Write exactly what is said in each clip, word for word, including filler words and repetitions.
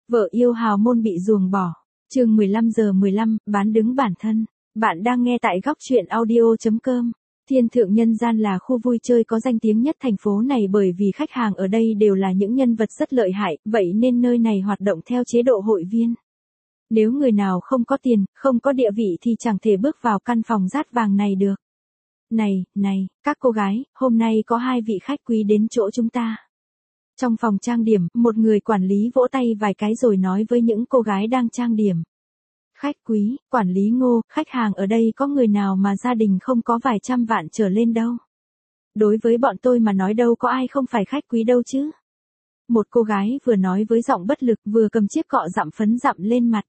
Vợ yêu hào môn bị ruồng bỏ. Chương mười lăm giờ mười lăm, bán đứng bản thân. Bạn đang nghe tại góc truyện audio chấm com. Thiên Thượng Nhân Gian là khu vui chơi có danh tiếng nhất thành phố này bởi vì khách hàng ở đây đều là những nhân vật rất lợi hại, vậy nên nơi này hoạt động theo chế độ hội viên. Nếu người nào không có tiền, không có địa vị thì chẳng thể bước vào căn phòng dát vàng này được. Này, này, các cô gái, hôm nay có hai vị khách quý đến chỗ chúng ta. Trong phòng trang điểm, một người quản lý vỗ tay vài cái rồi nói với những cô gái đang trang điểm. Khách quý, quản lý Ngô, khách hàng ở đây có người nào mà gia đình không có vài trăm vạn trở lên đâu. Đối với bọn tôi mà nói đâu có ai không phải khách quý đâu chứ. Một cô gái vừa nói với giọng bất lực vừa cầm chiếc cọ dặm phấn dặm lên mặt.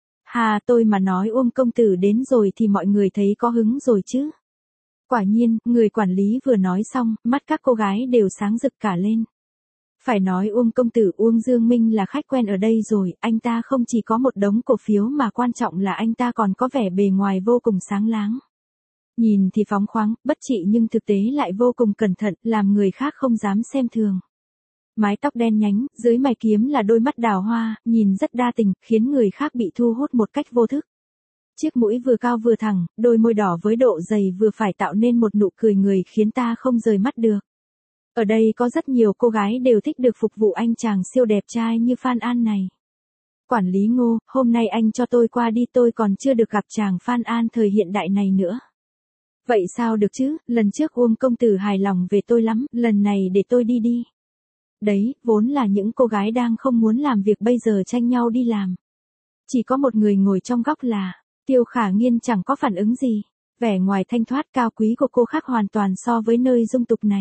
Hà tôi mà nói Uông công tử đến rồi thì mọi người thấy có hứng rồi chứ. Quả nhiên, người quản lý vừa nói xong, mắt các cô gái đều sáng rực cả lên. Phải nói Uông công tử Uông Dương Minh là khách quen ở đây rồi, anh ta không chỉ có một đống cổ phiếu mà quan trọng là anh ta còn có vẻ bề ngoài vô cùng sáng láng. Nhìn thì phóng khoáng, bất trị nhưng thực tế lại vô cùng cẩn thận, làm người khác không dám xem thường. Mái tóc đen nhánh, dưới mày kiếm là đôi mắt đào hoa, nhìn rất đa tình, khiến người khác bị thu hút một cách vô thức. Chiếc mũi vừa cao vừa thẳng, đôi môi đỏ với độ dày vừa phải tạo nên một nụ cười người khiến ta không rời mắt được. Ở đây có rất nhiều cô gái đều thích được phục vụ anh chàng siêu đẹp trai như Phan An này. Quản lý Ngô, hôm nay anh cho tôi qua đi, tôi còn chưa được gặp chàng Phan An thời hiện đại này nữa. Vậy sao được chứ, lần trước Uông công tử hài lòng về tôi lắm, lần này để tôi đi đi. Đấy, vốn là những cô gái đang không muốn làm việc bây giờ tranh nhau đi làm. Chỉ có một người ngồi trong góc là, Tiêu Khả Nghiên chẳng có phản ứng gì. Vẻ ngoài thanh thoát cao quý của cô khác hoàn toàn so với nơi dung tục này.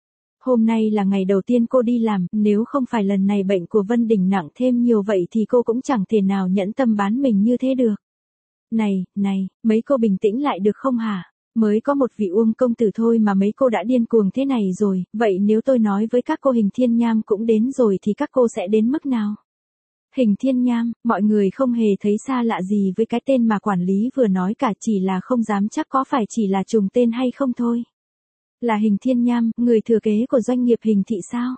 Hôm nay là ngày đầu tiên cô đi làm, nếu không phải lần này bệnh của Vân Đình nặng thêm nhiều vậy thì cô cũng chẳng thể nào nhẫn tâm bán mình như thế được. Này, này, mấy cô bình tĩnh lại được không hả? Mới có một vị Uông công tử thôi mà mấy cô đã điên cuồng thế này rồi, vậy nếu tôi nói với các cô Hình Thiên Nham cũng đến rồi thì các cô sẽ đến mức nào? Hình Thiên Nham, mọi người không hề thấy xa lạ gì với cái tên mà quản lý vừa nói cả, chỉ là không dám chắc có phải chỉ là trùng tên hay không thôi. Là Hình Thiên Nham, người thừa kế của doanh nghiệp Hình Thị sao?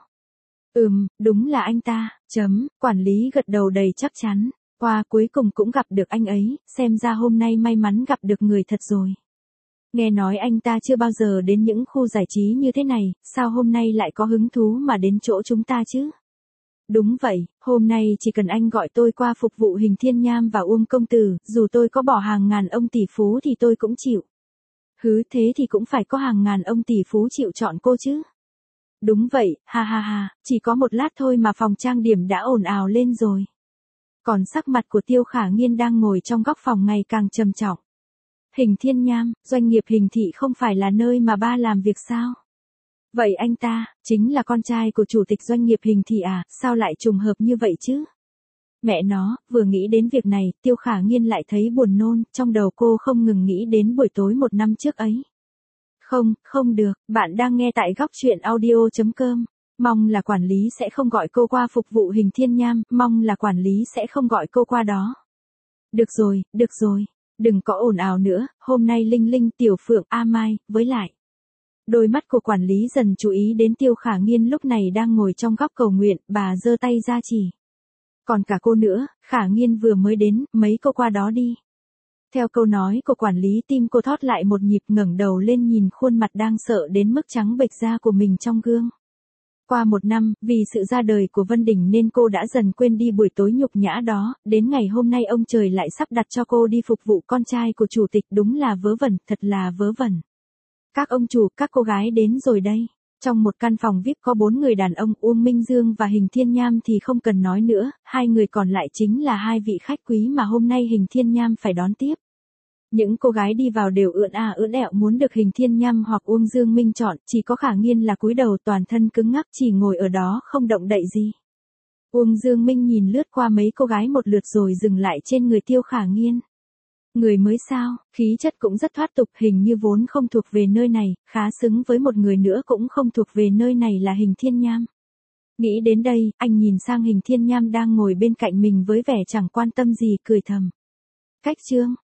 Ừm, đúng là anh ta, chấm, quản lý gật đầu đầy chắc chắn. Qua cuối cùng cũng gặp được anh ấy, xem ra hôm nay may mắn gặp được người thật rồi. Nghe nói anh ta chưa bao giờ đến những khu giải trí như thế này, sao hôm nay lại có hứng thú mà đến chỗ chúng ta chứ? Đúng vậy, hôm nay chỉ cần anh gọi tôi qua phục vụ Hình Thiên Nham và Uông công tử, dù tôi có bỏ hàng ngàn ông tỷ phú thì tôi cũng chịu. Hứ, thế thì cũng phải có hàng ngàn ông tỷ phú chịu chọn cô chứ. Đúng vậy, ha ha ha, chỉ có một lát thôi mà phòng trang điểm đã ồn ào lên rồi. Còn sắc mặt của Tiêu Khả Nghiên đang ngồi trong góc phòng ngày càng trầm trọng. Hình Thiên Nham, doanh nghiệp Hình Thị không phải là nơi mà ba làm việc sao? Vậy anh ta, chính là con trai của chủ tịch doanh nghiệp Hình Thị à, sao lại trùng hợp như vậy chứ? Mẹ nó, vừa nghĩ đến việc này, Tiêu Khả Nghiên lại thấy buồn nôn, trong đầu cô không ngừng nghĩ đến buổi tối một năm trước ấy. Không, không được, bạn đang nghe tại góc truyện audio chấm com. Mong là quản lý sẽ không gọi cô qua phục vụ Hình Thiên Nham, mong là quản lý sẽ không gọi cô qua đó. Được rồi, được rồi, đừng có ồn ào nữa, hôm nay Linh Linh, Tiểu Phượng, A Mai, với lại. Đôi mắt của quản lý dần chú ý đến Tiêu Khả Nghiên lúc này đang ngồi trong góc cầu nguyện, bà giơ tay ra chỉ. Còn cả cô nữa, Khả Nghiên vừa mới đến, mấy cô qua đó đi. Theo câu nói của quản lý, tim cô thót lại một nhịp, ngẩng đầu lên nhìn khuôn mặt đang sợ đến mức trắng bệch da của mình trong gương. Qua một năm, vì sự ra đời của Vân Đình nên cô đã dần quên đi buổi tối nhục nhã đó, đến ngày hôm nay ông trời lại sắp đặt cho cô đi phục vụ con trai của chủ tịch, đúng là vớ vẩn, thật là vớ vẩn. Các ông chủ, các cô gái đến rồi đây. Trong một căn phòng vi ai pi có bốn người đàn ông, Uông Minh Dương và Hình Thiên Nham thì không cần nói nữa, hai người còn lại chính là hai vị khách quý mà hôm nay Hình Thiên Nham phải đón tiếp. Những cô gái đi vào đều ưỡn à ưỡn ẹo muốn được Hình Thiên Nham hoặc Uông Dương Minh chọn, chỉ có Khả Nghiên là cúi đầu toàn thân cứng ngắc chỉ ngồi ở đó không động đậy gì. Uông Dương Minh nhìn lướt qua mấy cô gái một lượt rồi dừng lại trên người Tiêu Khả Nghiên. Người mới sao, khí chất cũng rất thoát tục, hình như vốn không thuộc về nơi này, khá xứng với một người nữa cũng không thuộc về nơi này là Hình Thiên Nham. Nghĩ đến đây, anh nhìn sang Hình Thiên Nham đang ngồi bên cạnh mình với vẻ chẳng quan tâm gì, cười thầm. Cách trương,